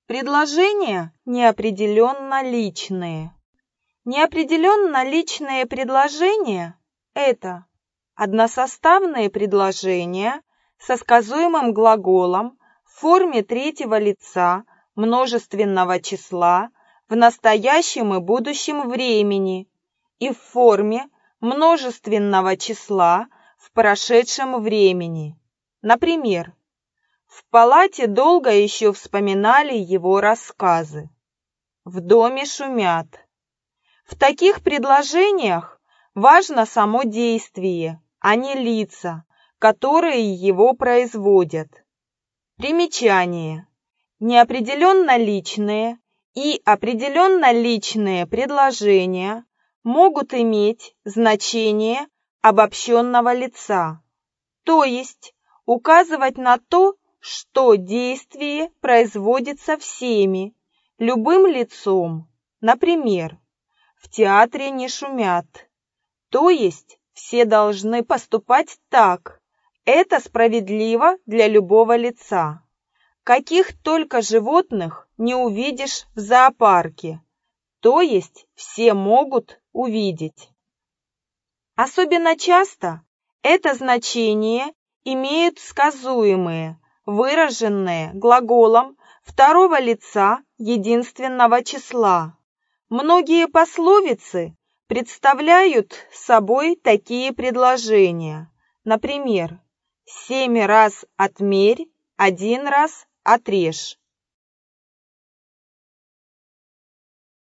Предложения неопределенно личные. Неопределенно личные предложения – это односоставные предложения со сказуемым глаголом в форме третьего лица множественного числа в настоящем и будущем времени и в форме множественного числа в прошедшем времени. Например, в палате долго еще вспоминали его рассказы. В доме шумят. В таких предложениях важно само действие, а не лица, которые его производят. Примечание. Неопределенно личные и определенно личные предложения могут иметь значение обобщенного лица, то есть указывать на то, что действие производится всеми, любым лицом. Например, в театре не шумят, то есть все должны поступать так. Это справедливо для любого лица. Каких только животных не увидишь в зоопарке, то есть все могут увидеть. Особенно часто это значение имеют сказуемые, выраженные глаголом второго лица единственного числа. Многие пословицы представляют собой такие предложения. Например, 7 раз отмерь, 1 раз отрежь.